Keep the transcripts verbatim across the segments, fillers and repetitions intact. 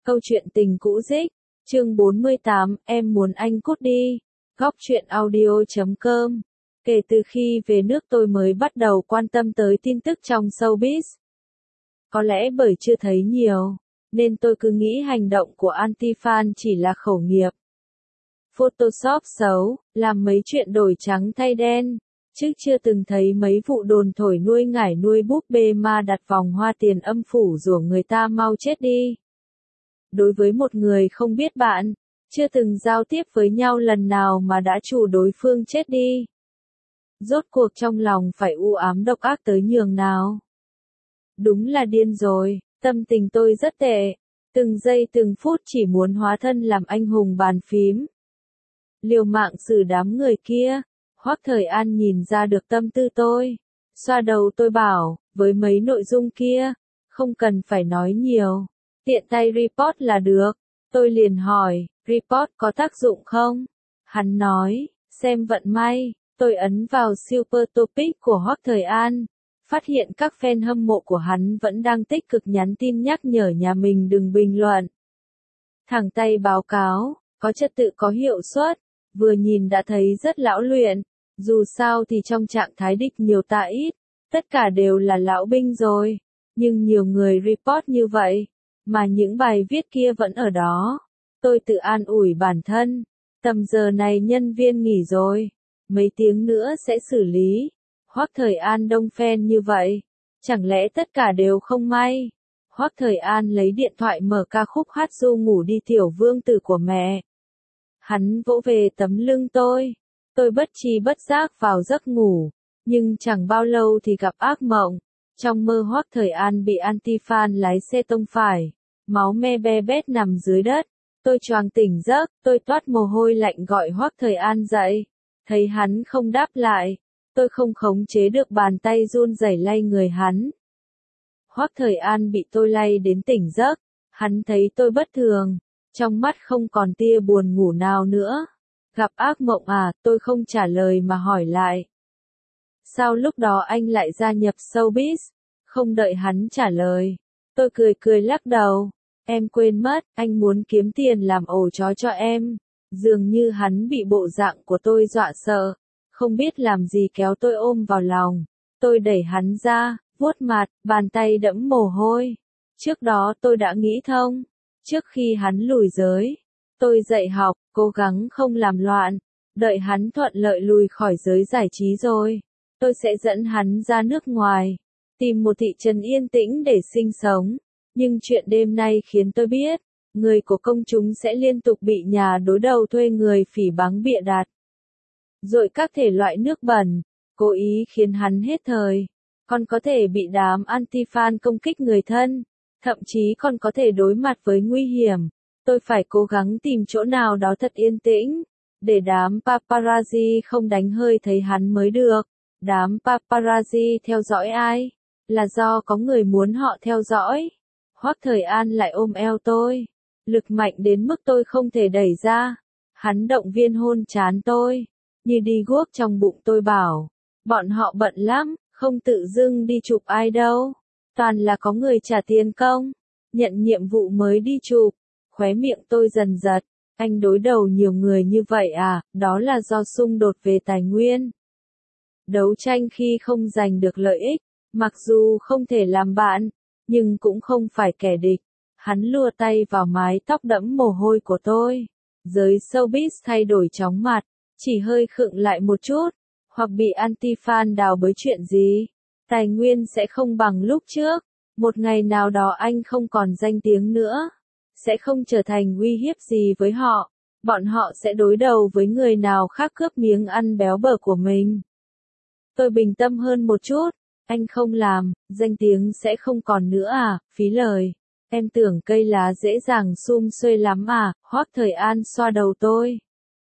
Câu chuyện tình cũ dích, chương bốn mươi tám, em muốn anh cút đi. Góc truyện audio chấm com. Kể từ khi về nước tôi mới bắt đầu quan tâm tới tin tức trong showbiz. Có lẽ bởi chưa thấy nhiều, nên tôi cứ nghĩ hành động của anti-fan chỉ là khẩu nghiệp. Photoshop xấu, làm mấy chuyện đổi trắng thay đen, chứ chưa từng thấy mấy vụ đồn thổi nuôi ngải nuôi búp bê ma đặt vòng hoa tiền âm phủ rủa người ta mau chết đi. Đối với một người không biết bạn, chưa từng giao tiếp với nhau lần nào mà đã chủ đối phương chết đi. Rốt cuộc trong lòng phải u ám độc ác tới nhường nào. Đúng là điên rồi, tâm tình tôi rất tệ, từng giây từng phút chỉ muốn hóa thân làm anh hùng bàn phím. Liều mạng xử đám người kia, Hoắc Thời An nhìn ra được tâm tư tôi, xoa đầu tôi bảo, với mấy nội dung kia, không cần phải nói nhiều, tiện tay report là được. Tôi liền hỏi, report có tác dụng không? Hắn nói, xem vận may. Tôi ấn vào Super Topic của Hoắc Thời An, phát hiện các fan hâm mộ của hắn vẫn đang tích cực nhắn tin nhắc nhở nhà mình đừng bình luận. Thẳng tay báo cáo, có trật tự có hiệu suất, vừa nhìn đã thấy rất lão luyện, dù sao thì trong trạng thái địch nhiều ta ít, tất cả đều là lão binh rồi, nhưng nhiều người report như vậy, mà những bài viết kia vẫn ở đó. Tôi tự an ủi bản thân, tầm giờ này nhân viên nghỉ rồi, mấy tiếng nữa sẽ xử lý. Hoắc Thời An đông fan như vậy, chẳng lẽ tất cả đều không may? Hoắc Thời An lấy điện thoại mở ca khúc hát ru ngủ đi tiểu vương tử của mẹ. Hắn vỗ về tấm lưng tôi, tôi bất tri bất giác vào giấc ngủ, nhưng chẳng bao lâu thì gặp ác mộng. Trong mơ Hoắc Thời An bị anti-fan lái xe tông phải, máu me be bét nằm dưới đất. Tôi choàng tỉnh giấc, tôi toát mồ hôi lạnh gọi Hoắc Thời An dậy. Thấy hắn không đáp lại, tôi không khống chế được bàn tay run rẩy lay người hắn. Hoắc Thời An bị tôi lay đến tỉnh giấc, hắn thấy tôi bất thường, trong mắt không còn tia buồn ngủ nào nữa. Gặp ác mộng à? Tôi không trả lời mà hỏi lại. Sao lúc đó anh lại gia nhập showbiz? Không đợi hắn trả lời, tôi cười cười lắc đầu. Em quên mất, anh muốn kiếm tiền làm ổ chó cho em. Dường như hắn bị bộ dạng của tôi dọa sợ, không biết làm gì kéo tôi ôm vào lòng. Tôi đẩy hắn ra, vuốt mặt, bàn tay đẫm mồ hôi. Trước đó tôi đã nghĩ thông, trước khi hắn lùi giới, tôi dạy học, cố gắng không làm loạn, đợi hắn thuận lợi lùi khỏi giới giải trí rồi, tôi sẽ dẫn hắn ra nước ngoài, tìm một thị trấn yên tĩnh để sinh sống. Nhưng chuyện đêm nay khiến tôi biết, người của công chúng sẽ liên tục bị nhà đối đầu thuê người phỉ báng bịa đặt. Rồi các thể loại nước bẩn, cố ý khiến hắn hết thời. Còn có thể bị đám anti-fan công kích người thân, thậm chí còn có thể đối mặt với nguy hiểm. Tôi phải cố gắng tìm chỗ nào đó thật yên tĩnh, để đám paparazzi không đánh hơi thấy hắn mới được. Đám paparazzi theo dõi ai? Là do có người muốn họ theo dõi. Hoắc Thời An lại ôm eo tôi, lực mạnh đến mức tôi không thể đẩy ra. Hắn động viên hôn trán tôi, như đi guốc trong bụng. Tôi bảo, bọn họ bận lắm, không tự dưng đi chụp ai đâu, toàn là có người trả tiền công, nhận nhiệm vụ mới đi chụp. Khóe miệng tôi dần giật, anh đối đầu nhiều người như vậy à? Đó là do xung đột về tài nguyên. Đấu tranh khi không giành được lợi ích, mặc dù không thể làm bạn, nhưng cũng không phải kẻ địch. Hắn lùa tay vào mái tóc đẫm mồ hôi của tôi. Giới showbiz thay đổi chóng mặt, chỉ hơi khựng lại một chút, hoặc bị anti-fan đào bới chuyện gì. Tài nguyên sẽ không bằng lúc trước, một ngày nào đó anh không còn danh tiếng nữa, sẽ không trở thành uy hiếp gì với họ, bọn họ sẽ đối đầu với người nào khác cướp miếng ăn béo bở của mình. Tôi bình tâm hơn một chút. Anh không làm, danh tiếng sẽ không còn nữa à? Phí lời. Em tưởng cây lá dễ dàng sum xuê lắm à? Hoắc Thời An xoa đầu tôi.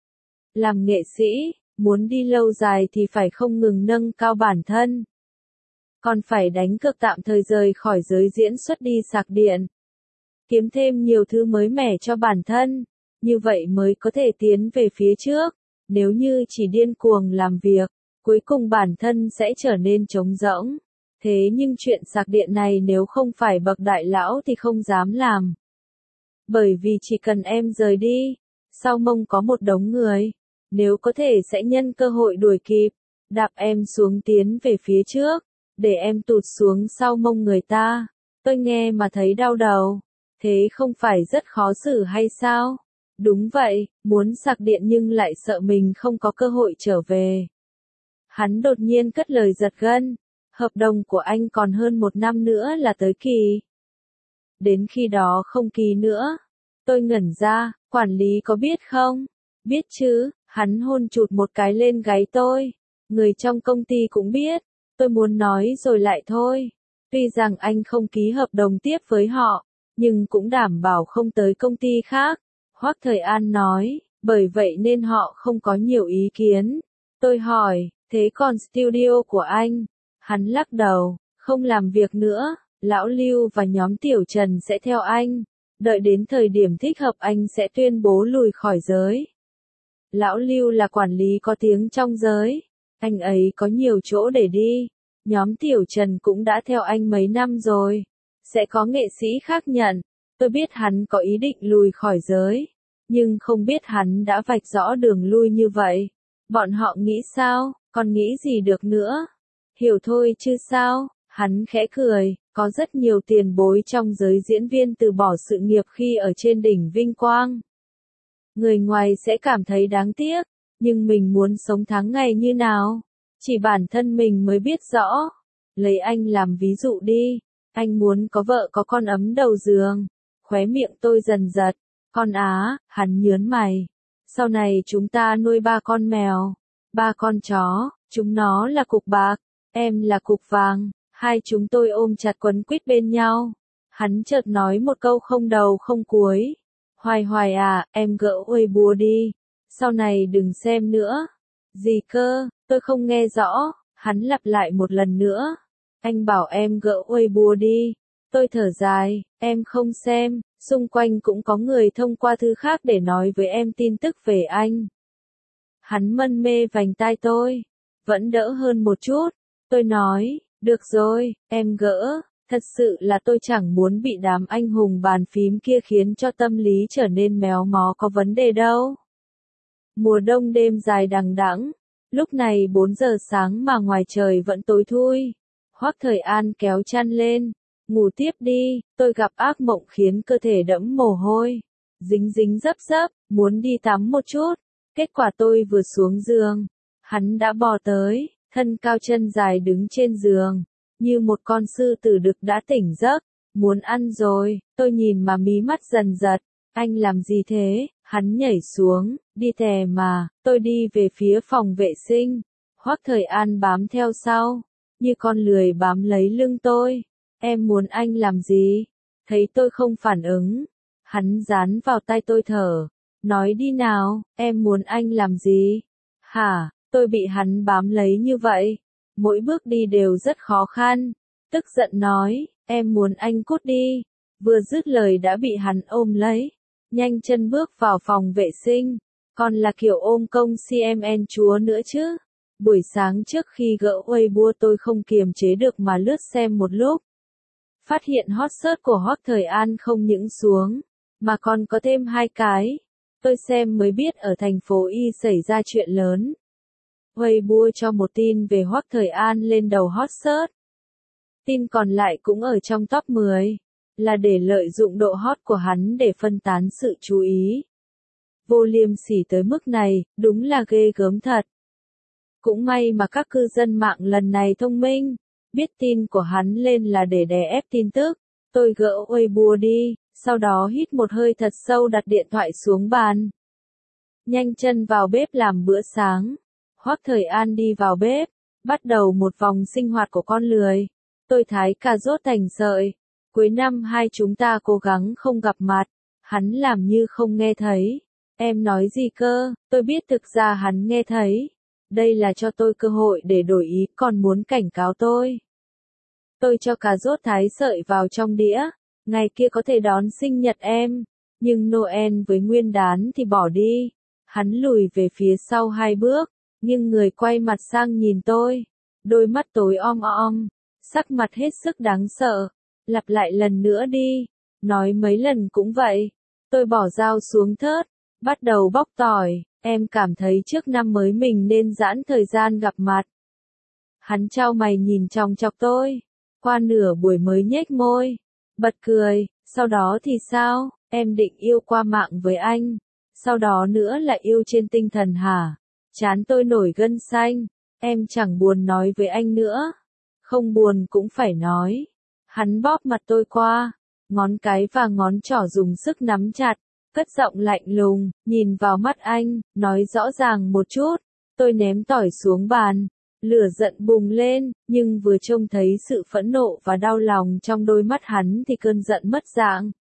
Làm nghệ sĩ, muốn đi lâu dài thì phải không ngừng nâng cao bản thân. Còn phải đánh cược tạm thời rời khỏi giới diễn xuất đi sạc điện. Kiếm thêm nhiều thứ mới mẻ cho bản thân. Như vậy mới có thể tiến về phía trước. Nếu như chỉ điên cuồng làm việc, cuối cùng bản thân sẽ trở nên trống rỗng. Thế nhưng chuyện sạc điện này nếu không phải bậc đại lão thì không dám làm. Bởi vì chỉ cần em rời đi, sau mông có một đống người, nếu có thể sẽ nhân cơ hội đuổi kịp, đạp em xuống tiến về phía trước, để em tụt xuống sau mông người ta. Tôi nghe mà thấy đau đầu, thế không phải rất khó xử hay sao? Đúng vậy, muốn sạc điện nhưng lại sợ mình không có cơ hội trở về. Hắn đột nhiên cất lời giật gân, hợp đồng của anh còn hơn một năm nữa là tới kỳ. Đến khi đó không ký nữa. Tôi ngẩn ra, quản lý có biết không? Biết chứ, hắn hôn chụt một cái lên gáy tôi. Người trong công ty cũng biết, tôi muốn nói rồi lại thôi. Tuy rằng anh không ký hợp đồng tiếp với họ, nhưng cũng đảm bảo không tới công ty khác. Hoắc Thời An nói, bởi vậy nên họ không có nhiều ý kiến. Tôi hỏi, thế còn studio của anh? Hắn lắc đầu, không làm việc nữa, Lão Lưu và nhóm Tiểu Trần sẽ theo anh. Đợi đến thời điểm thích hợp anh sẽ tuyên bố lùi khỏi giới. Lão Lưu là quản lý có tiếng trong giới. Anh ấy có nhiều chỗ để đi. Nhóm Tiểu Trần cũng đã theo anh mấy năm rồi. Sẽ có nghệ sĩ khác nhận. Tôi biết hắn có ý định lùi khỏi giới. Nhưng không biết hắn đã vạch rõ đường lui như vậy. Bọn họ nghĩ sao, còn nghĩ gì được nữa? Hiểu thôi chứ sao? Hắn khẽ cười, có rất nhiều tiền bối trong giới diễn viên từ bỏ sự nghiệp khi ở trên đỉnh vinh quang. Người ngoài sẽ cảm thấy đáng tiếc, nhưng mình muốn sống tháng ngày như nào? Chỉ bản thân mình mới biết rõ. Lấy anh làm ví dụ đi, anh muốn có vợ có con ấm đầu giường. Khóe miệng tôi dần giật, con á, hắn nhớn mày. Sau này chúng ta nuôi ba con mèo, ba con chó, chúng nó là cục bạc, em là cục vàng. Hai chúng tôi ôm chặt quấn quýt bên nhau. Hắn chợt nói một câu không đầu không cuối. Hoài Hoài à, em gỡ Weibo đi. Sau này đừng xem nữa. Gì cơ, tôi không nghe rõ. Hắn lặp lại một lần nữa. Anh bảo em gỡ Weibo đi. Tôi thở dài, em không xem. Xung quanh cũng có người thông qua thư khác để nói với em tin tức về anh. Hắn mân mê vành tai tôi. Vẫn đỡ hơn một chút. Tôi nói. Được rồi, em gỡ, thật sự là tôi chẳng muốn bị đám anh hùng bàn phím kia khiến cho tâm lý trở nên méo mó có vấn đề đâu. Mùa đông đêm dài đằng đẵng, lúc này bốn giờ sáng mà ngoài trời vẫn tối thui. Hoắc Thời An kéo chăn lên, ngủ tiếp đi, tôi gặp ác mộng khiến cơ thể đẫm mồ hôi, dính dính dấp dấp, muốn đi tắm một chút. Kết quả tôi vừa xuống giường, hắn đã bò tới. Thân cao chân dài đứng trên giường, như một con sư tử đực đã tỉnh giấc, muốn ăn rồi, tôi nhìn mà mí mắt dần giật, anh làm gì thế, hắn nhảy xuống, đi tè mà, tôi đi về phía phòng vệ sinh, Hoắc Thời An bám theo sau, như con lười bám lấy lưng tôi, em muốn anh làm gì, thấy tôi không phản ứng, hắn dán vào tai tôi thở, nói đi nào, em muốn anh làm gì, hả? Tôi bị hắn bám lấy như vậy, mỗi bước đi đều rất khó khăn, tức giận nói, em muốn anh cút đi, vừa dứt lời đã bị hắn ôm lấy, nhanh chân bước vào phòng vệ sinh, còn là kiểu ôm công xê em en chúa nữa chứ. Buổi sáng trước khi gỡ Weibo tôi không kiềm chế được mà lướt xem một lúc. Phát hiện hot search của Hoắc Thời An không những xuống, mà còn có thêm hai cái. Tôi xem mới biết ở thành phố Y xảy ra chuyện lớn. Weibo cho một tin về Hoắc Thời An lên đầu hot search. Tin còn lại cũng ở trong top mười, là để lợi dụng độ hot của hắn để phân tán sự chú ý. Vô liêm sỉ tới mức này, đúng là ghê gớm thật. Cũng may mà các cư dân mạng lần này thông minh, biết tin của hắn lên là để đè ép tin tức. Tôi gỡ Weibo đi, sau đó hít một hơi thật sâu đặt điện thoại xuống bàn. Nhanh chân vào bếp làm bữa sáng. Hoắc Thời An đi vào bếp, bắt đầu một vòng sinh hoạt của con lười. Tôi thái cà rốt thành sợi. Cuối năm hai chúng ta cố gắng không gặp mặt. Hắn làm như không nghe thấy. Em nói gì cơ, tôi biết thực ra hắn nghe thấy. Đây là cho tôi cơ hội để đổi ý, còn muốn cảnh cáo tôi. Tôi cho cà rốt thái sợi vào trong đĩa. Ngày kia có thể đón sinh nhật em. Nhưng Noel với Nguyên đán thì bỏ đi. Hắn lùi về phía sau hai bước. Nhưng người quay mặt sang nhìn tôi, đôi mắt tối om om, sắc mặt hết sức đáng sợ, lặp lại lần nữa đi, nói mấy lần cũng vậy, Tôi bỏ dao xuống thớt, bắt đầu bóc tỏi, em cảm thấy trước năm mới mình nên giãn thời gian gặp mặt. Hắn chau mày nhìn chòng chọc tôi, qua nửa buổi mới nhếch môi, bật cười, sau đó thì sao, em định yêu qua mạng với anh, sau đó nữa là yêu trên tinh thần hả? Trán tôi nổi gân xanh, em chẳng buồn nói với anh nữa. Không buồn cũng phải nói. Hắn bóp mặt tôi qua, ngón cái và ngón trỏ dùng sức nắm chặt, cất giọng lạnh lùng, nhìn vào mắt anh, nói rõ ràng một chút. Tôi ném tỏi xuống bàn, lửa giận bùng lên, nhưng vừa trông thấy sự phẫn nộ và đau lòng trong đôi mắt hắn thì cơn giận mất dạng.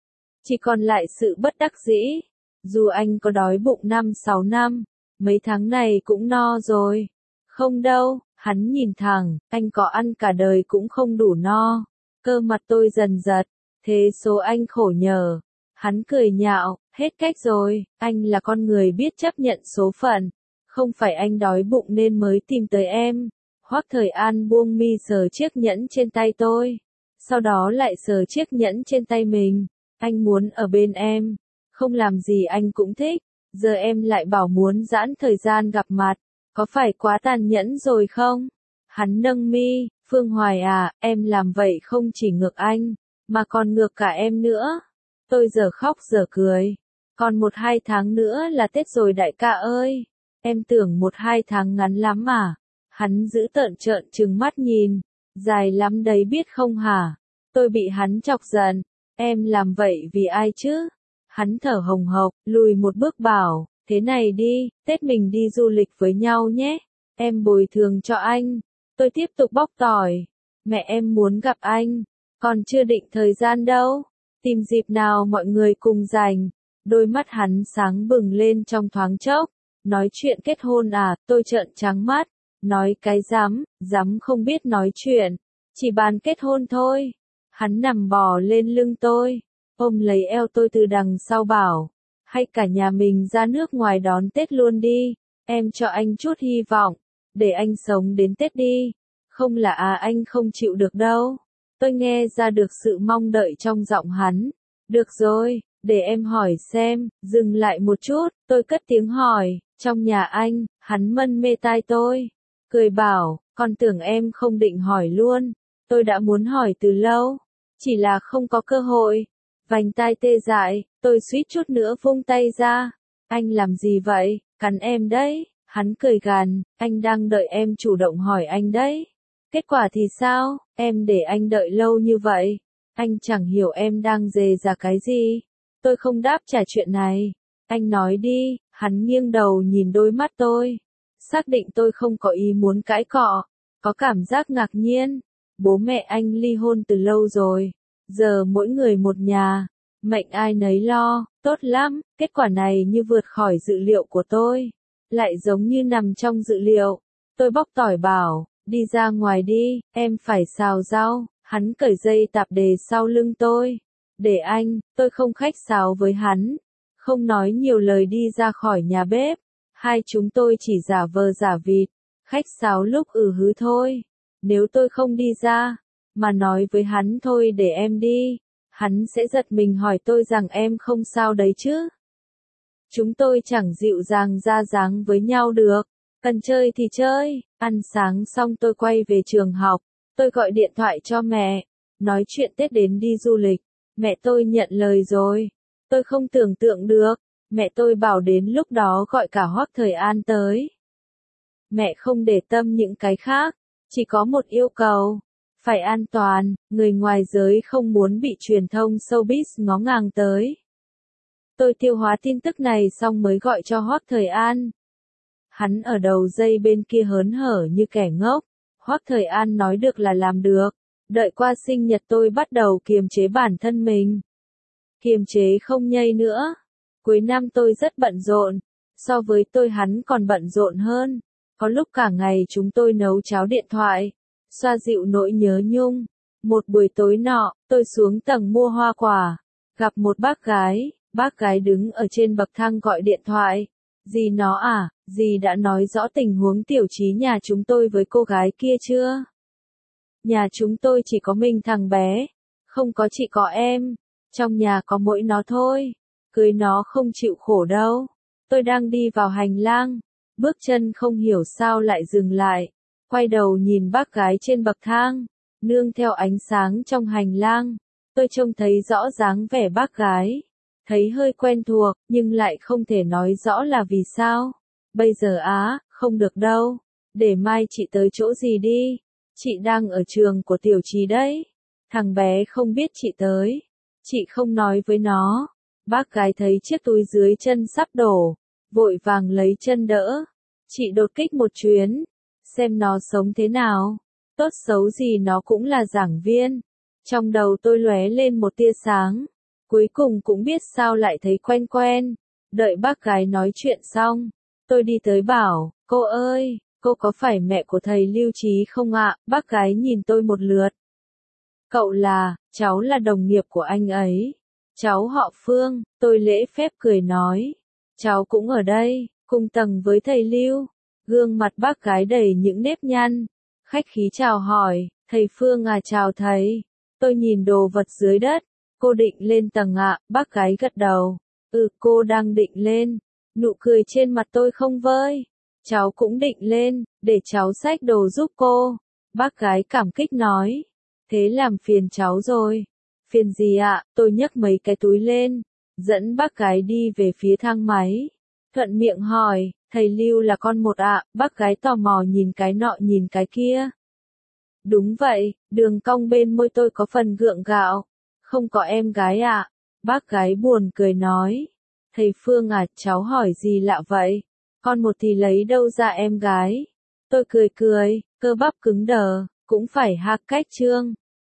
Chỉ còn lại sự bất đắc dĩ. Dù anh có đói bụng năm sáu năm, mấy tháng này cũng no rồi. Không đâu, hắn nhìn thẳng, anh có ăn cả đời cũng không đủ no. Cơ mặt tôi dần giật, thế số anh khổ nhờ. Hắn cười nhạo, hết cách rồi, anh là con người biết chấp nhận số phận. Không phải anh đói bụng nên mới tìm tới em. Hoắc Thời An buông mi sờ chiếc nhẫn trên tay tôi. Sau đó lại sờ chiếc nhẫn trên tay mình. Anh muốn ở bên em. Không làm gì anh cũng thích. Giờ em lại bảo muốn giãn thời gian gặp mặt. Có phải quá tàn nhẫn rồi không? Hắn nâng mi, Phương Hoài à, em làm vậy không chỉ ngược anh, mà còn ngược cả em nữa. Tôi giờ khóc giờ cười. Còn một hai tháng nữa là Tết rồi đại ca ơi. Em tưởng một hai tháng ngắn lắm mà. Hắn giữ tợn trợn trừng mắt nhìn. Dài lắm đấy biết không hả? Tôi bị hắn chọc giận. Em làm vậy vì ai chứ? Hắn thở hồng hộc, lùi một bước bảo, thế này đi, Tết mình đi du lịch với nhau nhé. Em bồi thường cho anh. Tôi tiếp tục bóc tỏi. Mẹ em muốn gặp anh. Còn chưa định thời gian đâu. Tìm dịp nào mọi người cùng dành. Đôi mắt hắn sáng bừng lên trong thoáng chốc. Nói chuyện kết hôn à, tôi trợn trắng mắt. Nói cái dám, dám không biết nói chuyện. Chỉ bàn kết hôn thôi. Hắn nằm bò lên lưng tôi. Ôm lấy eo tôi từ đằng sau bảo. Hay cả nhà mình ra nước ngoài đón Tết luôn đi. Em cho anh chút hy vọng. Để anh sống đến Tết đi. Không là à anh không chịu được đâu. Tôi nghe ra được sự mong đợi trong giọng hắn. Được rồi, để em hỏi xem. Dừng lại một chút, tôi cất tiếng hỏi. Trong nhà anh, hắn mân mê tai tôi. Cười bảo, con tưởng em không định hỏi luôn. Tôi đã muốn hỏi từ lâu. Chỉ là không có cơ hội. Vành tai tê dại, tôi suýt chút nữa vung tay ra. Anh làm gì vậy? Cắn em đấy. Hắn cười gằn, anh đang đợi em chủ động hỏi anh đấy. Kết quả thì sao? Em để anh đợi lâu như vậy. Anh chẳng hiểu em đang dè ra cái gì. Tôi không đáp trả chuyện này. Anh nói đi. Hắn nghiêng đầu nhìn đôi mắt tôi. Xác định tôi không có ý muốn cãi cọ. Có cảm giác ngạc nhiên. Bố mẹ anh ly hôn từ lâu rồi. Giờ mỗi người một nhà. Mệnh ai nấy lo. Tốt lắm. Kết quả này như vượt khỏi dự liệu của tôi. Lại giống như nằm trong dự liệu. Tôi bóc tỏi bảo. Đi ra ngoài đi. Em phải xào rau. Hắn cởi dây tạp dề sau lưng tôi. Để anh. Tôi không khách sáo với hắn. Không nói nhiều lời đi ra khỏi nhà bếp. Hai chúng tôi chỉ giả vờ giả vịt. Khách sáo lúc ừ hứ thôi. Nếu tôi không đi ra. Mà nói với hắn thôi để em đi. Hắn sẽ giật mình hỏi tôi rằng em không sao đấy chứ. Chúng tôi chẳng dịu dàng ra dáng với nhau được. Cần chơi thì chơi. Ăn sáng xong tôi quay về trường học. Tôi gọi điện thoại cho mẹ. Nói chuyện Tết đến đi du lịch. Mẹ tôi nhận lời rồi. Tôi không tưởng tượng được. Mẹ tôi bảo đến lúc đó gọi cả Hoắc Thời An tới. Mẹ không để tâm những cái khác. Chỉ có một yêu cầu. Phải an toàn. Người ngoài giới không muốn bị truyền thông showbiz ngó ngàng tới. Tôi tiêu hóa tin tức này xong mới gọi cho Hoắc Thời An. Hắn ở đầu dây bên kia hớn hở như kẻ ngốc. Hoắc Thời An nói được là làm được. Đợi qua sinh nhật tôi bắt đầu kiềm chế bản thân mình. Kiềm chế không nhây nữa. Cuối năm tôi rất bận rộn. So với tôi hắn còn bận rộn hơn. Có lúc cả ngày chúng tôi nấu cháo điện thoại. Xoa dịu nỗi nhớ nhung. Một buổi tối nọ, tôi xuống tầng mua hoa quả. Gặp một bác gái. Bác gái đứng ở trên bậc thang gọi điện thoại. Dì nó à, dì đã nói rõ tình huống tiểu trí nhà chúng tôi với cô gái kia chưa? Nhà chúng tôi chỉ có mình thằng bé. Không có chị có em. Trong nhà có mỗi nó thôi. cưới nó không chịu khổ đâu. Tôi đang đi vào hành lang, bước chân không hiểu sao lại dừng lại, quay đầu nhìn bác gái trên bậc thang, nương theo ánh sáng trong hành lang, tôi trông thấy rõ dáng vẻ bác gái, thấy hơi quen thuộc, nhưng lại không thể nói rõ là vì sao. Bây giờ á, không được đâu, để mai chị tới chỗ gì đi, chị đang ở trường của Tiểu Trì đấy. Thằng bé không biết chị tới, chị không nói với nó. Bác gái thấy chiếc túi dưới chân sắp đổ, vội vàng lấy chân đỡ. Chị đột kích một chuyến, xem nó sống thế nào, tốt xấu gì nó cũng là giảng viên. Trong đầu tôi lóe lên một tia sáng, cuối cùng cũng biết sao lại thấy quen quen. Đợi bác gái nói chuyện xong, tôi đi tới bảo, cô ơi, cô có phải mẹ của thầy Lưu Trí không ạ? Bác gái nhìn tôi một lượt. Cậu là, cháu là đồng nghiệp của anh ấy. Cháu họ Phương, tôi lễ phép cười nói. Cháu cũng ở đây, cùng tầng với thầy Lưu. Gương mặt bác gái đầy những nếp nhăn. Khách khí chào hỏi, thầy Phương à, chào thầy. Tôi nhìn đồ vật dưới đất. Cô định lên tầng ạ? Bác gái gật đầu. Ừ, cô đang định lên. Nụ cười trên mặt tôi không vơi. Cháu cũng định lên, để cháu xách đồ giúp cô. Bác gái cảm kích nói. Thế làm phiền cháu rồi. Phiền gì ạ? Tôi nhấc mấy cái túi lên, dẫn bác gái đi về phía thang máy. Thuận miệng hỏi, thầy Lưu là con một ạ? Bác gái tò mò nhìn cái nọ nhìn cái kia. Đúng vậy, đường cong bên môi tôi có phần gượng gạo. Không có em gái ạ. Bác gái buồn cười nói. Thầy Phương à, cháu hỏi gì lạ vậy? Con một thì lấy đâu ra em gái? Tôi cười cười, cơ bắp cứng đờ, cũng phải hạc cách trương.